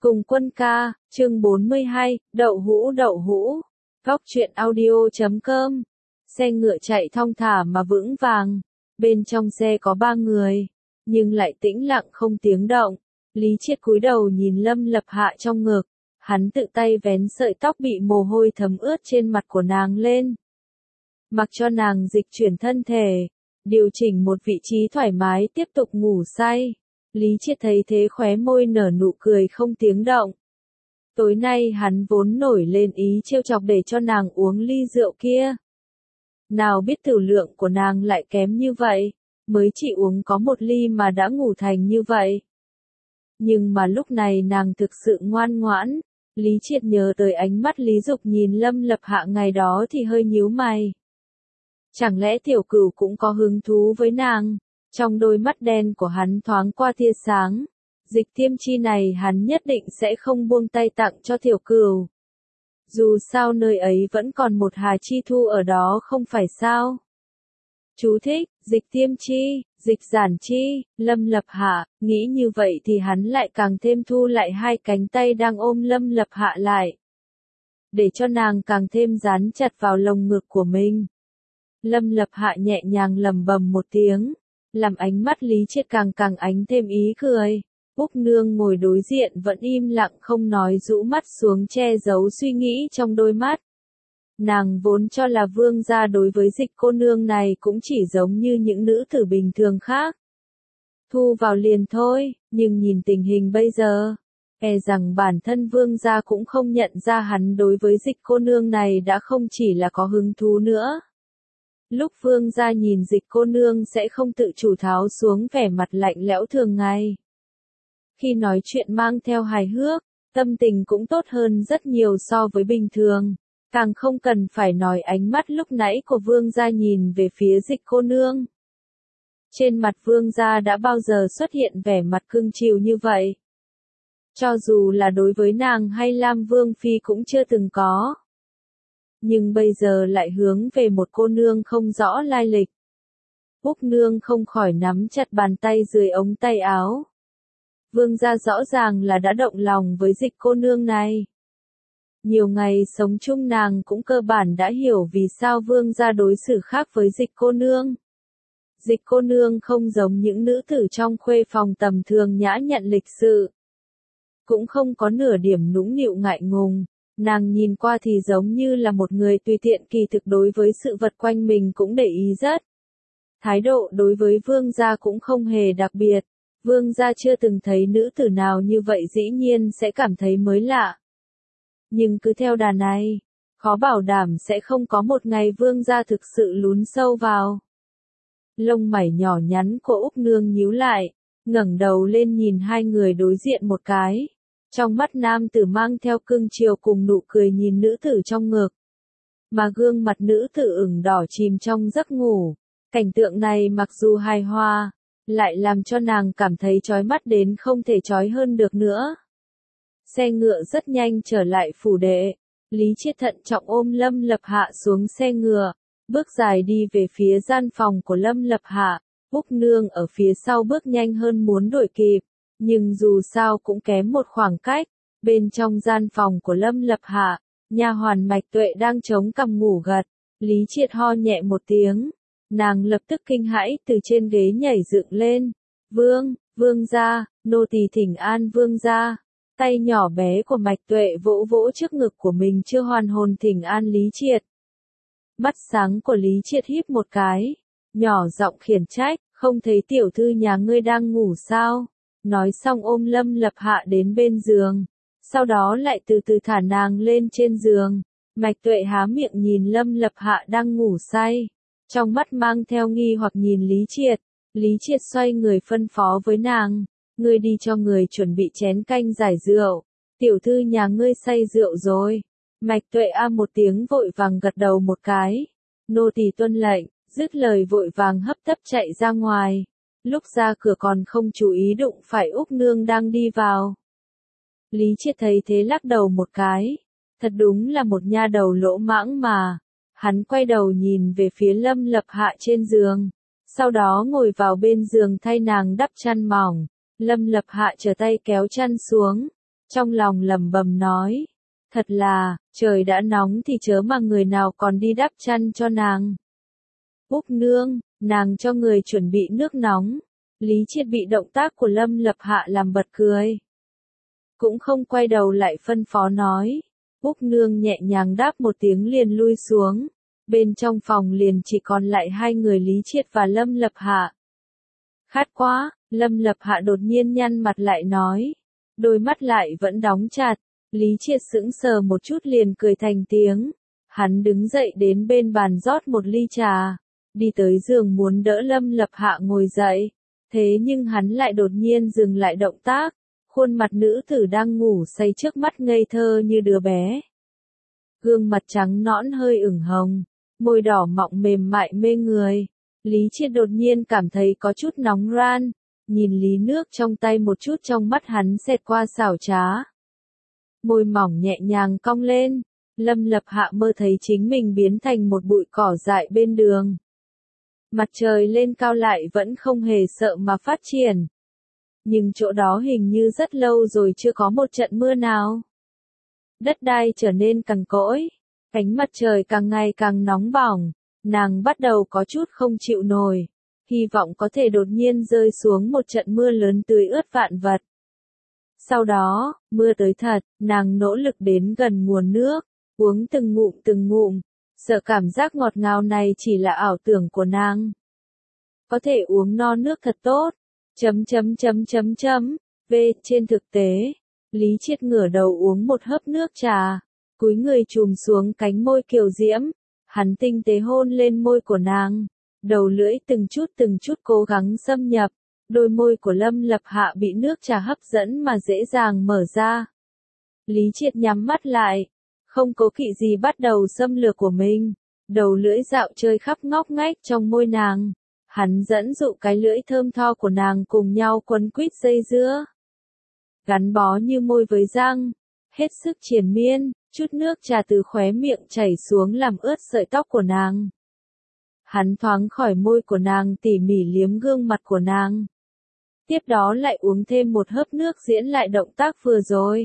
Cùng Quân ca, chương 42, đậu hũ. Góc truyện audio.com. Xe ngựa chạy thong thả mà vững vàng. Bên trong xe có 3 người, nhưng lại tĩnh lặng không tiếng động. Lý Triệt cúi đầu nhìn Lâm Lập Hạ trong ngực. Hắn tự tay vén sợi tóc bị mồ hôi thấm ướt trên mặt của nàng lên. Mặc cho nàng dịch chuyển thân thể, điều chỉnh một vị trí thoải mái tiếp tục ngủ say. Lý Triệt thấy thế khóe môi nở nụ cười không tiếng động. Tối nay hắn vốn nổi lên ý trêu chọc để cho nàng uống ly rượu kia. Nào biết tử lượng của nàng lại kém như vậy, mới chỉ uống có 1 ly mà đã ngủ thành như vậy. Nhưng mà lúc này nàng thực sự ngoan ngoãn. Lý Triệt nhớ tới ánh mắt Lý Dục nhìn Lâm Lập Hạ ngày đó thì hơi nhíu mày. Chẳng lẽ tiểu cửu cũng có hứng thú với nàng? Trong đôi mắt đen của hắn thoáng qua tia sáng. Dịch Tiêm Chi này hắn nhất định sẽ không buông tay tặng cho tiểu cửu. Dù sao nơi ấy vẫn còn một Hà Chi Thu ở đó không phải sao? Chú thích, Dịch Tiêm Chi, Dịch Giản Chi, Lâm Lập Hạ, nghĩ như vậy thì hắn lại càng thêm thu lại 2 cánh tay đang ôm Lâm Lập Hạ lại. Để cho nàng càng thêm dán chặt vào lồng ngực của mình. Lâm Lập Hạ nhẹ nhàng lẩm bẩm một tiếng, làm ánh mắt Lý Triệt càng ánh thêm ý cười. Úc Nương ngồi đối diện vẫn im lặng không nói, rũ mắt xuống che giấu suy nghĩ trong đôi mắt. Nàng vốn cho là Vương gia đối với Dịch cô nương này cũng chỉ giống như những nữ tử bình thường khác. Thu vào liền thôi, nhưng nhìn tình hình bây giờ, e rằng bản thân Vương gia cũng không nhận ra hắn đối với Dịch cô nương này đã không chỉ là có hứng thú nữa. Lúc Vương gia nhìn Dịch cô nương sẽ không tự chủ tháo xuống vẻ mặt lạnh lẽo thường ngày. Khi nói chuyện mang theo hài hước, tâm tình cũng tốt hơn rất nhiều so với bình thường. Càng không cần phải nói ánh mắt lúc nãy của Vương gia nhìn về phía Dịch cô nương. Trên mặt Vương gia đã bao giờ xuất hiện vẻ mặt cưng chiều như vậy. Cho dù là đối với nàng hay Lam Vương Phi cũng chưa từng có. Nhưng bây giờ lại hướng về một cô nương không rõ lai lịch. Úc Nương không khỏi nắm chặt bàn tay dưới ống tay áo. Vương gia rõ ràng là đã động lòng với Dịch cô nương này. Nhiều ngày sống chung nàng cũng cơ bản đã hiểu vì sao Vương gia đối xử khác với Dịch cô nương. Dịch cô nương không giống những nữ tử trong khuê phòng tầm thường nhã nhặn lịch sự. Cũng không có nửa điểm nũng nịu ngại ngùng. Nàng nhìn qua thì giống như là một người tùy tiện, kỳ thực đối với sự vật quanh mình cũng để ý rất. Thái độ đối với Vương gia cũng không hề đặc biệt. Vương gia chưa từng thấy nữ tử nào như vậy dĩ nhiên sẽ cảm thấy mới lạ. Nhưng cứ theo đà này, khó bảo đảm sẽ không có một ngày Vương gia thực sự lún sâu vào. Lông mày nhỏ nhắn của Úc Nương nhíu lại, ngẩng đầu lên nhìn 2 người đối diện một cái. Trong mắt nam tử mang theo cưng chiều cùng nụ cười nhìn nữ tử trong ngực. Mà gương mặt nữ tử ửng đỏ chìm trong giấc ngủ. Cảnh tượng này mặc dù hài hòa, lại làm cho nàng cảm thấy chói mắt đến không thể chói hơn được nữa. Xe ngựa rất nhanh trở lại phủ đệ. Lý Triệt thận trọng ôm Lâm Lập Hạ xuống xe ngựa, bước dài đi về phía gian phòng của Lâm Lập Hạ. Úc Nương ở phía sau bước nhanh hơn muốn đuổi kịp. Nhưng dù sao cũng kém một khoảng cách. Bên trong gian phòng của Lâm Lập Hạ, nha hoàn Mạch Tuệ đang chống cằm ngủ gật. Lý Triệt ho nhẹ một tiếng. Nàng lập tức kinh hãi từ trên ghế nhảy dựng lên. Vương gia, nô tỳ thỉnh an Vương gia. Tay nhỏ bé của Mạch Tuệ vỗ vỗ trước ngực của mình chưa hoàn hồn thỉnh an Lý Triệt. Mắt sáng của Lý Triệt híp một cái. Nhỏ giọng khiển trách, không thấy tiểu thư nhà ngươi đang ngủ sao? Nói xong ôm Lâm Lập Hạ đến bên giường. Sau đó lại từ từ thả nàng lên trên giường. Mạch Tuệ há miệng nhìn Lâm Lập Hạ đang ngủ say. Trong mắt mang theo nghi hoặc nhìn Lý Triệt. Lý Triệt xoay người phân phó với nàng. Ngươi đi cho người chuẩn bị chén canh giải rượu. Tiểu thư nhà ngươi say rượu rồi. Mạch Tuệ a một tiếng vội vàng gật đầu một cái. Nô tỳ tuân lệnh, dứt lời vội vàng hấp tấp chạy ra ngoài. Lúc ra cửa còn không chú ý đụng phải Úc Nương đang đi vào. Lý Triệt thấy thế lắc đầu một cái. Thật đúng là một nha đầu lỗ mãng mà. Hắn quay đầu nhìn về phía Lâm Lập Hạ trên giường. Sau đó ngồi vào bên giường thay nàng đắp chăn mỏng. Lâm Lập Hạ trở tay kéo chăn xuống. trong lòng lẩm bẩm nói. Thật là, trời đã nóng thì chớ mà người nào còn đi đắp chăn cho nàng. Úc nương, nàng cho người chuẩn bị nước nóng. Lý Triệt bị động tác của Lâm Lập Hạ làm bật cười. Cũng không quay đầu lại phân phó nói. Úc nương nhẹ nhàng đáp một tiếng liền lui xuống. Bên trong phòng liền chỉ còn lại hai người Lý Triệt và Lâm Lập Hạ. Khát quá, Lâm Lập Hạ đột nhiên nhăn mặt lại nói. Đôi mắt lại vẫn đóng chặt. Lý Triệt sững sờ một chút liền cười thành tiếng. Hắn đứng dậy đến bên bàn rót một ly trà. Đi tới giường muốn đỡ Lâm Lập Hạ ngồi dậy. Thế nhưng hắn lại đột nhiên dừng lại động tác. Khuôn mặt nữ tử đang ngủ say trước mắt ngây thơ như đứa bé. Gương mặt trắng nõn hơi ửng hồng. Môi đỏ mọng mềm mại mê người. Lý Triệt đột nhiên cảm thấy có chút nóng ran. Nhìn ly nước trong tay một chút trong mắt hắn xẹt qua xảo trá. Môi mỏng nhẹ nhàng cong lên. Lâm Lập Hạ mơ thấy chính mình biến thành một bụi cỏ dại bên đường. Mặt trời lên cao lại vẫn không hề sợ mà phát triển. Nhưng chỗ đó hình như rất lâu rồi chưa có một trận mưa nào. Đất đai trở nên cằn cỗi. Ánh mặt trời càng ngày càng nóng bỏng. Nàng bắt đầu có chút không chịu nổi. Hy vọng có thể đột nhiên rơi xuống một trận mưa lớn tưới ướt vạn vật. Sau đó, mưa tới thật, nàng nỗ lực đến gần nguồn nước, uống từng ngụm, sợ cảm giác ngọt ngào này chỉ là ảo tưởng của nàng. Có thể uống no nước thật tốt. Trên thực tế, Lý Triệt ngửa đầu uống một hớp nước trà, cúi người chùm xuống cánh môi kiều diễm, hắn tinh tế hôn lên môi của nàng, đầu lưỡi từng chút cố gắng xâm nhập. Đôi môi của Lâm Lập Hạ bị nước trà hấp dẫn mà dễ dàng mở ra. Lý Triệt nhắm mắt lại, không cố kỵ gì bắt đầu xâm lược của mình, đầu lưỡi dạo chơi khắp ngóc ngách trong môi nàng. Hắn dẫn dụ cái lưỡi thơm tho của nàng cùng nhau quấn quýt dây dưa. Gắn bó như môi với răng, hết sức triền miên, chút nước trà từ khóe miệng chảy xuống làm ướt sợi tóc của nàng. Hắn thoáng khỏi môi của nàng tỉ mỉ liếm gương mặt của nàng. Tiếp đó lại uống thêm một hớp nước diễn lại động tác vừa rồi.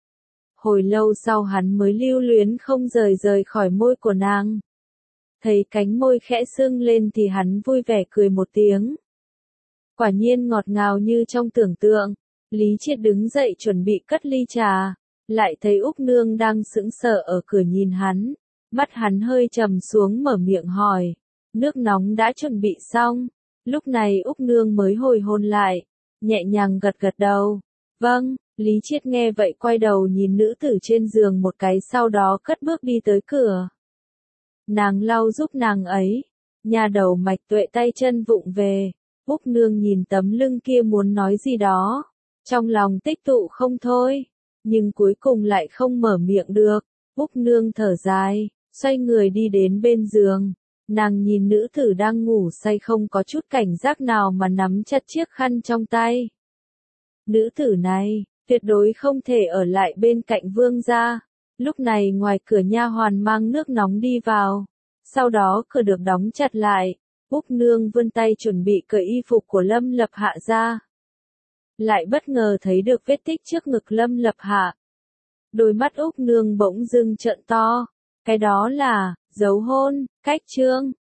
Hồi lâu sau hắn mới lưu luyến không rời khỏi môi của nàng. Thấy cánh môi khẽ sưng lên thì hắn vui vẻ cười một tiếng. Quả nhiên ngọt ngào như trong tưởng tượng. Lý Triệt đứng dậy chuẩn bị cất ly trà. Lại thấy Úc Nương đang sững sờ ở cửa nhìn hắn. Mắt hắn hơi trầm xuống mở miệng hỏi. Nước nóng đã chuẩn bị xong. Lúc này Úc Nương mới hồi hồn lại. Nhẹ nhàng gật đầu. Vâng, Lý Triệt nghe vậy quay đầu nhìn nữ tử trên giường một cái sau đó cất bước đi tới cửa. Nàng lau giúp nàng ấy. Nhà đầu mạch tuệ tay chân vụng về. Úc Nương nhìn tấm lưng kia muốn nói gì đó. Trong lòng tích tụ không thôi. Nhưng cuối cùng lại không mở miệng được. Úc Nương thở dài, xoay người đi đến bên giường. Nàng nhìn nữ tử đang ngủ say không có chút cảnh giác nào mà nắm chặt chiếc khăn trong tay. Nữ tử này, tuyệt đối không thể ở lại bên cạnh vương gia. Lúc này ngoài cửa nha hoàn mang nước nóng đi vào. Sau đó cửa được đóng chặt lại. Úc Nương vươn tay chuẩn bị cởi y phục của Lâm Lập Hạ ra. Lại bất ngờ thấy được vết tích trước ngực Lâm Lập Hạ. Đôi mắt Úc Nương bỗng dưng trợn to. Cái đó là dấu hôn, cách trương.